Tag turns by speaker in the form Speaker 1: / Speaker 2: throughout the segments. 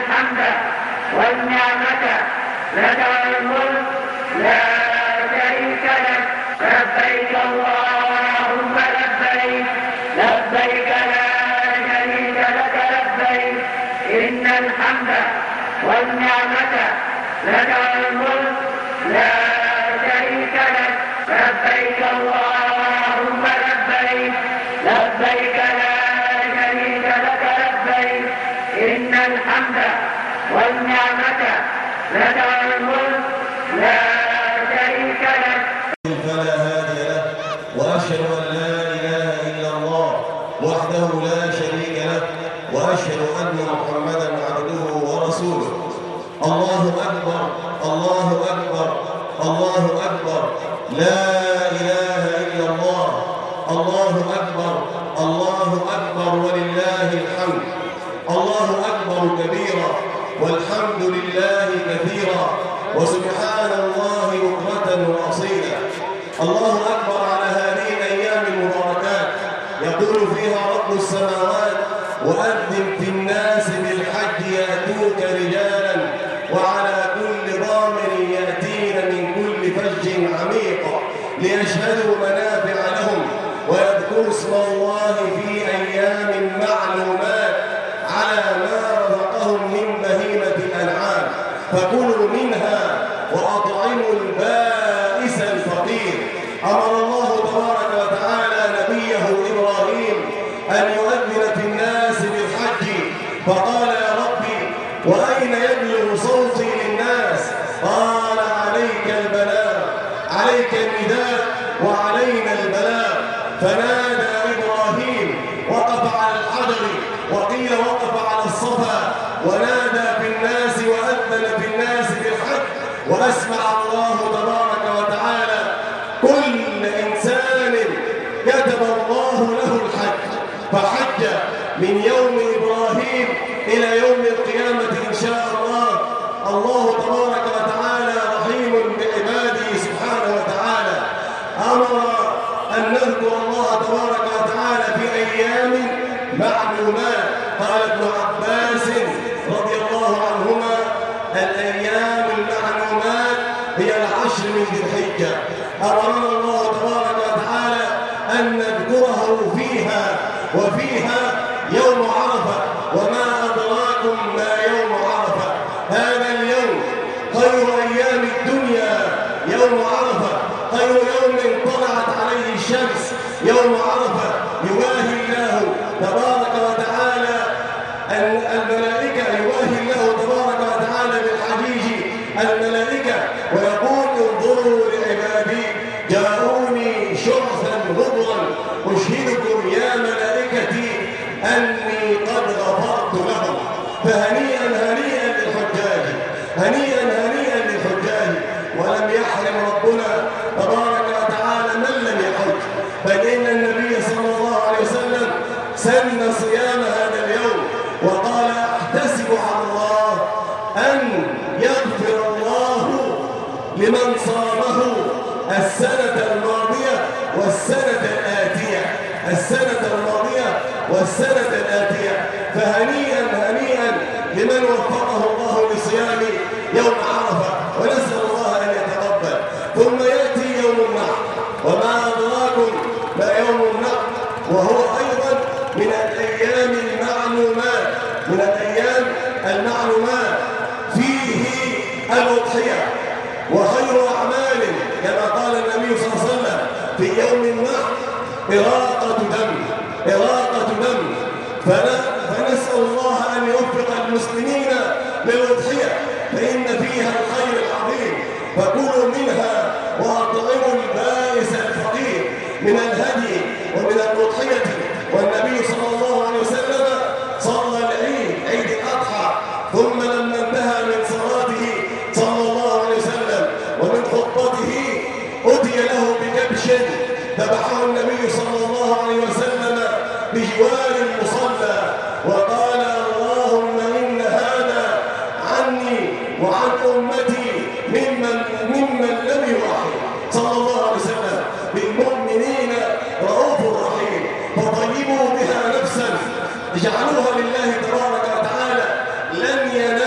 Speaker 1: الحمد والنعمة لك والملك لا شريك لك لبيك اللهم لبيك لبيك لا شريك لك لبيك إن الحمد والنعمة لك والملك لا شريك لك لبيك اللهم لبيك لبيك لا شريك لك لبيك إن الحمد والنعمة لك والملك لا شريك لك
Speaker 2: فلا هادي له وأشهد أن لا إله إلا الله وحده لا شريك له وأشهد أن محمدا عبده ورسوله. الله أكبر الله أكبر الله أكبر لا إله إلا الله. الله أكبر الله أكبر ولله الحمد. الله أكبر كبيرا والحمد لله كثيرا وسبحان الله بكرة وأصيلا. الله أكبر على هذه الأيام المباركات يقول فيها رب السماوات وأذن في الناس بالحج يأتوك رجالا وعلى كل ضامر يأتين من كل فج عميق ليشهدوا منافع لهم ويذكروا اسم الله في أيام معلومات على ما رزقهم من بهيمة الأنعام فكلوا منها وأطعموا البائس الفقير. أمر الله تبارك وتعالى نبيه إبراهيم أن يؤذن في الناس بالحج فقال يا ربي وأين يبلغ صوتي للناس؟ قال عليك البلاغ عليك النداء وعلينا البلاغ. فنادى إبراهيم وقف على الحجر وقيل وقف على الصفا ونادى في الناس وأذن في الناس بالحج وأسمع الله تبارك وتعالى كل إنسان كتب الله له الحج فحج من يوم إبراهيم إلى يوم القيامة إن شاء الله. الله تبارك وتعالى رحيم بعباده سبحانه وتعالى. أمر أن نذكر الله تبارك وتعالى في أيام معلومات. قال ابن عباس رضي الله عنهما الأيام المعلومات هي العشر من ذي الحجة. أمرنا الله تبارك وتعالى أن نذكره فيها وفيها يوم عرفة وما أدراكم ما يوم عرفة. هذا اليوم خير أيام الدنيا يوم عرفة خير يوم طلعت عليه الشمس يوم عرفة. يواهي الله تبارك وتعالى الملائكة يواهي الله تبارك وتعالى بالحجيج الملائكة ويقول انظروا لعبادي جاءوني شرفا غبرا أشهدكم يا ملائكتي أني قد غفرت لهم. فهنيئا هنيئا للحجاج هنيئا هنيئا للحجاج. ولم يحرم ربنا تبارك وتعالى من لم يحج بل إن النبي صلى الله عليه وسلم سن صيام هذا اليوم وقال احتسب على الله أن يغفر الله لمن صامه السنة الماضية والسنة الآتية السنة الماضية والسنة الآتية. فهنيئا هنيئا لمن وفقه الله لصيام يوم عرفة ونسأل الله أن يتقبل. ثم يأتي يوم النحر وما أدراكم ما يوم النحر وهو أيضا من الأيام المعلومات من الأيام المعلومات. فيه الأضحية وخير أعمال كما قال النبي صلى الله عليه وسلم في يوم النحر إراقة دم فنسأل الله أن يوفق المسلمين للأضحية فإن فيها الخير العظيم. فكلوا منها وأطعموا البائس الفقير من الهدي ومن الأضحية. والنبي صلى الله عليه وسلم صلى العيد عيد الأضحى ثم لما انتهى من صلاته صلى الله عليه وسلم ومن خطبته أتي له بكبش ذبحه النبي صلى الله عليه وسلم بجوار المصلى وقال اللهم إن هذا عني وعن أمتي ممن لم يوحد. صلى الله عليه وسلم بالمؤمنين رؤوف رحيم فطيبوا بها نفسا اجعلوها لله تبارك وتعالى لن ينال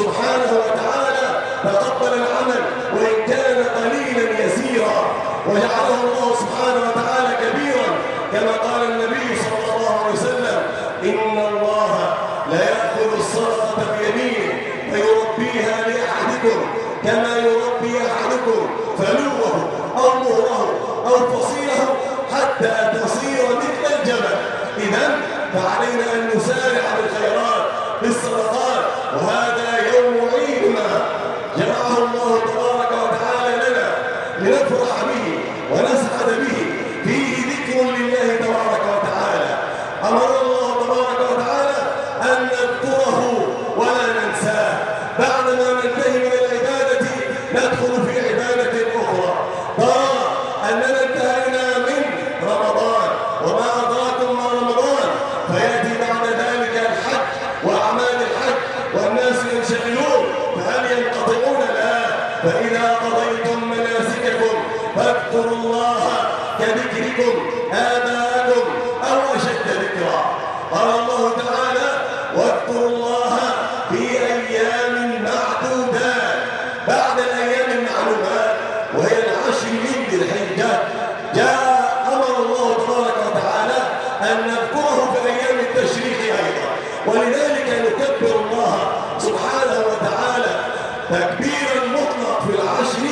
Speaker 2: سبحانه وتعالى تقبل العمل وإن كان قليلا يسيرا، وجعله الله سبحانه وتعالى كبيرا، كما قال النبي صلى الله عليه وسلم: إن الله لا يأخذ الصدقة بيمينه فيربيها لأحدكم كما يربي أحدكم فلوه أو مهره أو فصيله حتى تصير مثل الجبل. إذن فعلينا أن نسارع بالخيرات بالصدقات، وهذا يوم عيدنا جمعه الله تبارك وتعالى لنا لنفرح به ونسعد به، فيه ذكر لله تبارك وتعالى. أمر الله تبارك وتعالى أن نذكره ولا ننساه. بعدما ننتهي من العبادة ندخل في عبادة أخرى. ترى أننا انتهينا من رمضان، وما أدراكم ما رمضان، فيأتي بعد ذلك الحج وأعمال الحج، والناس ينشغلون، فهل ينقطعون؟ لا. فإذا قضيتم مناسككم فاذكروا الله كذكركم آباءكم أو أشد ذكرا. قال الله تعالى: واذكروا الله في أيام معدودات. بعد الأيام المعلومات وهي العشر من ذي الحجة جاء أمر الله تبارك وتعالى أن نذكره في أيام التشريق أيضا، ولذلك نكبر الله سبحانه وتعالى تكبيرا مطلق في العشر،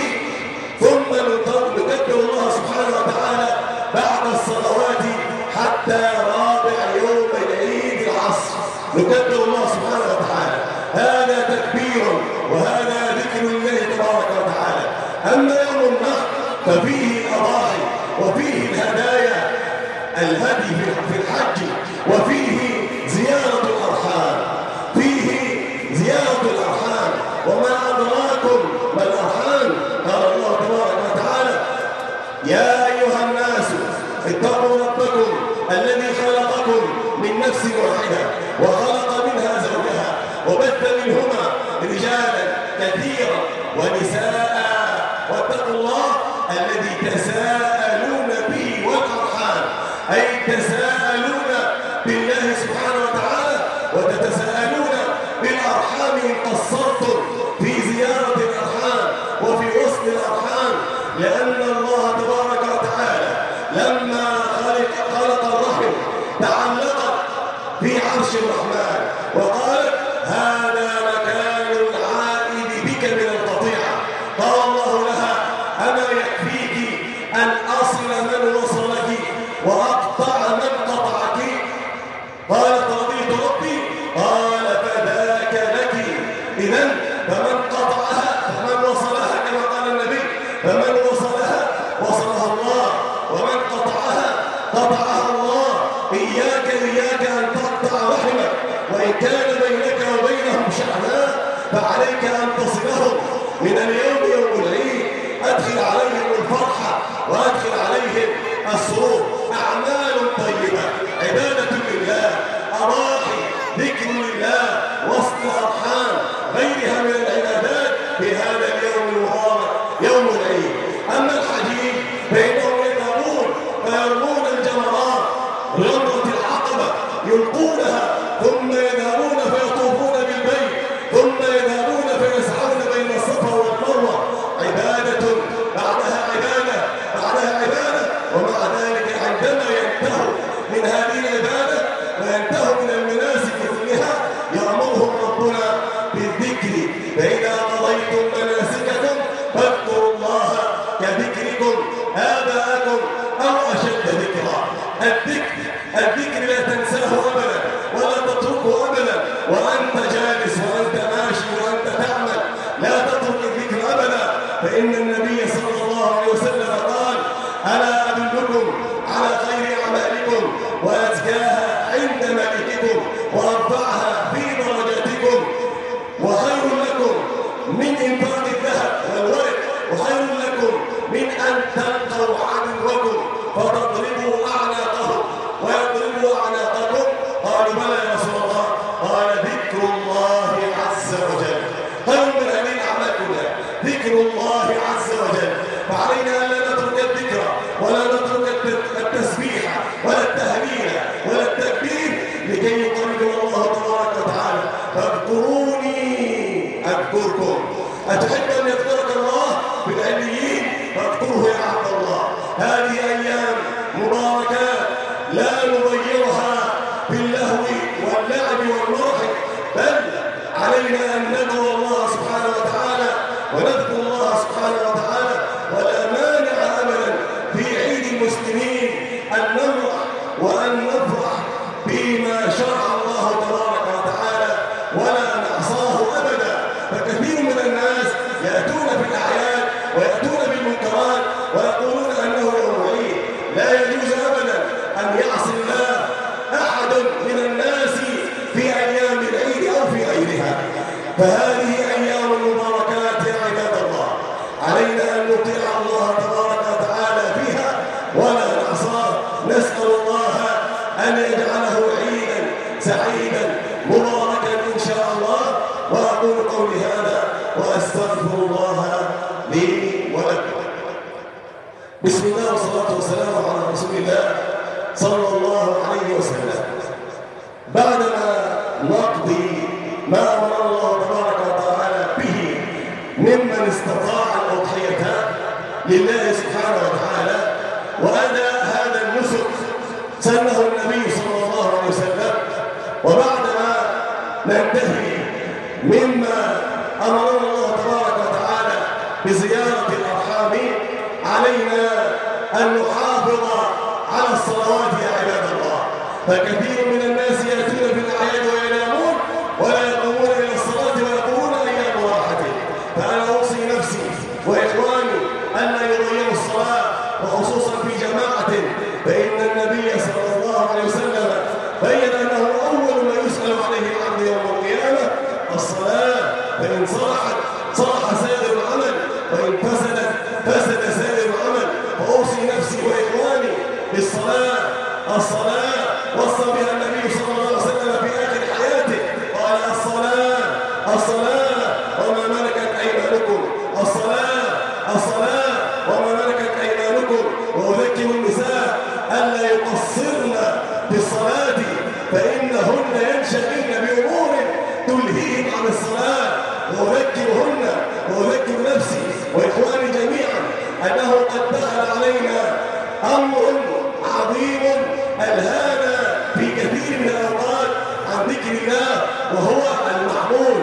Speaker 2: ثم نكبر الله سبحانه وتعالى بعد الصلوات حتى رابع يوم العيد العصر، نكبر الله سبحانه وتعالى. هذا تكبير وهذا ذكر الله تبارك وتعالى. أما يوم النحر ففيه الأضاحي وفيه الهدايا، الهدي في الحج، وفيه زيارة الأرحام، فيه زيارة الأرحام. وما أدراكم ما الأرحام؟ قال الله تبارك وتعالى: يا أيها الناس اتقوا ربكم الذي خلقكم من نفس واحدة وخلق منها زوجها وبث منهما رجالا كثيرا ونساء، واتقوا الله الذي تساءلون به والأرحام، أي تساءلون بالله سبحانه وتعالى وتتساءلون بالأرحام إن قصرتم في زيارة الأرحام وفي وصل الأرحام، لأن الله تبارك وتعالى لما خلق الرحم تعلقت في عرش الرحمن وقال: هذا مكان العائد بك من القطيعة. قال الله لها: أما يكفيك أن أصل من وصلك وأقطع من قطعك؟ قالت: رضيت ربي. قال: فذاك لك. إذن فمن قطعها فمن وصلها، كما قال النبي: فمن وصلها وصلها الله، ومن قطعها قطعها الله. إياك أن تقطع رحمك، وإن كان بينك وبينهم شحناء فعليك أن تصلهم. من اليوم يوم العيد أدخل عليهم الفرحة وأدخل عليهم السرور. أعمال طيبة، عبادة لله، أراحي، ذكر لله، وصل أرحام، غيرها من العبادات في هذا اليوم المبارك يوم العيد. أما الحجيج فإنهم يذهبون فيرمون الجمرات، جمرة العقبة يلقونها، ثم يذهبون فيطوفون بالبيت، ثم يذهبون فيسعون بين الصفا والمروة. عبادة بعدها عبادة بعدها عبادة. ومع ذلك عندما ينتهوا من هذه العبادة وينتهوا من المناسك كلها يأمرهم ربنا بالذكر: فإذا قضيتم مناسككم فاذكروا الله كذكركم آباءكم أو أشد ذكرا. الذكر لا تنساه أبدا ولا تتركه أبدا، وأنت جالس وأنت ماشي وأنت تعمل لا تترك الذكر أبدا. فإن النبي صلى الله عليه وسلم قال: ألا أدلكم على خير أعمالكم وأزكاها عند ملككم وأرفعها في درجاتكم، وخير لكم من إنفاق الذهب والورق، وخير لكم من أن تلقوا عدوكم فتضربوا أعناقهم ويضربوا أعناقكم. قالوا: بلى يا رسول الله. قال: ذكر الله عز وجل خير من هذه الأعمال كلها، ذكر الله عز وجل. فعلينا أن لا نترك الذكر ولا نترك نذكركم. أتحب أن يذكرك الله في العليين؟ فاذكره يا عبد الله. هذه أيام مباركات لا نضيعها باللهو واللعب والمرح، بل علينا أن ندعو الله سبحانه وتعالى ونذكر الله سبحانه وتعالى. ولا مانع أبدا في عيد المسلمين أن نمرح وأن نفرح بما شرع الله تبارك وتعالى ولا نعصاه أبدا. فكثير من الناس يأتون في الأعياد ويأتون بالمنكرات ويقولون أنه يوم عيد. لا يجوز أبدا أن يعصي الله أحد من الناس في أيام العيد أو في غيرها. فهذه أيام المباركات يا عباد الله، علينا أن نطيع الله تبارك وتعالى فيها ولا نعصاه. نسأل الله أن يجعله عيدا سعيدا مباركا إن شاء الله. وأقول قولي هذا وأستغفر الله لي ولكم. بسم الله والصلاة والسلام على رسول الله صلى الله عليه وسلم. بعدما نقضي ما أمر الله تبارك وتعالى به ممن استطاع الأضحية لله سبحانه وتعالى وأدى هذا النسك سنه النبي صلى الله عليه وسلم، وبعدما ننتهي مما أمر الله تبارك وتعالى بزيارة الأرحام، علينا أن نحافظ على الصلوات يا عباد الله. فكثير من الناس يأتون في الأعياد وينامون ولا يقومون إلى الصلاة ويقولون أيام راحته. فأنا أوصي نفسي وإخواني ألا يضيعوا الصلاة، وخصوصا في جماعة، فإن النبي صلى الله عليه وسلم بين أنه أول ما يسأل عليه العبد يوم القيامة الصلاة، فإن صلحت صلح سائر العمل، وإن فسدت فسد سائر العمل. فأوصي نفسي وإخواني بالصلاة. الصلاة وصى بها النبي صلى الله عليه وسلم في آخر حياته، قال الصلاة الصلاة وما ملكت أيمانكم، الصلاة الصلاة وما ملكت أيمانكم. وأذكر النساء ألا يقصرن في الصلاة فإنهن ينشغلن بأمور تلهيهم عن الصلاة. وأذكرهن وأذكر نفسي وإخواني جميعا أنه قد دخل علينا أمر عظيم ألهانا في كثير من الأوقات عن ذكر الله، وهو المحمول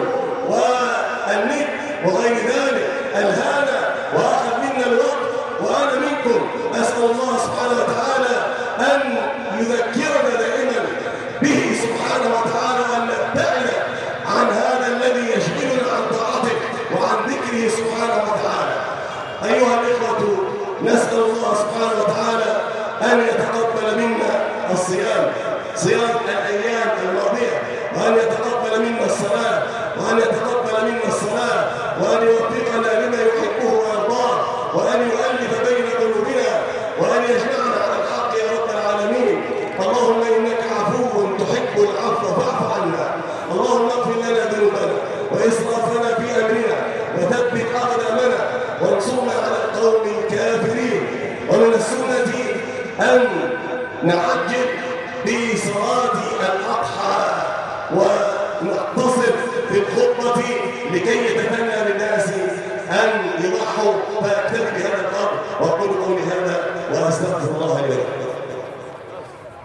Speaker 2: والنت وغير ذلك. ألهانا وأخذ منا الوقت، وأنا منكم أسأل الله سبحانه وتعالى أن يذكرنا دائما به سبحانه وتعالى، وأن نبتعد عن هذا الذي يشغلنا عن طاعته وعن ذكره سبحانه وتعالى. أيها الإخوة، نسأل الله سبحانه وتعالى أن يتقبل منا الصيام، صيام الأيام الماضية، وأن يتقبل منا الصلاة، وأن يتقبل منا الصلاة، وأن يوفقنا لما يحبه ويرضاه، وأن يؤلف بين قلوبنا، وأن يجمعنا على الحق يا رب العالمين. اللهم إنك عفو تحب العفو فاعف عنا. اللهم اغفر لنا ذنوبنا وإسرافنا في أمرنا، وثبت أقدامنا وانصرنا على القوم الكافرين. ومن السنة أن نعجل بصلاة الأضحى ونقتصر في الخطبة لكي يتمنى للناس أن يضحوا، فأكتفي بهذا القدر وأقول قولي هذا وأستغفر الله.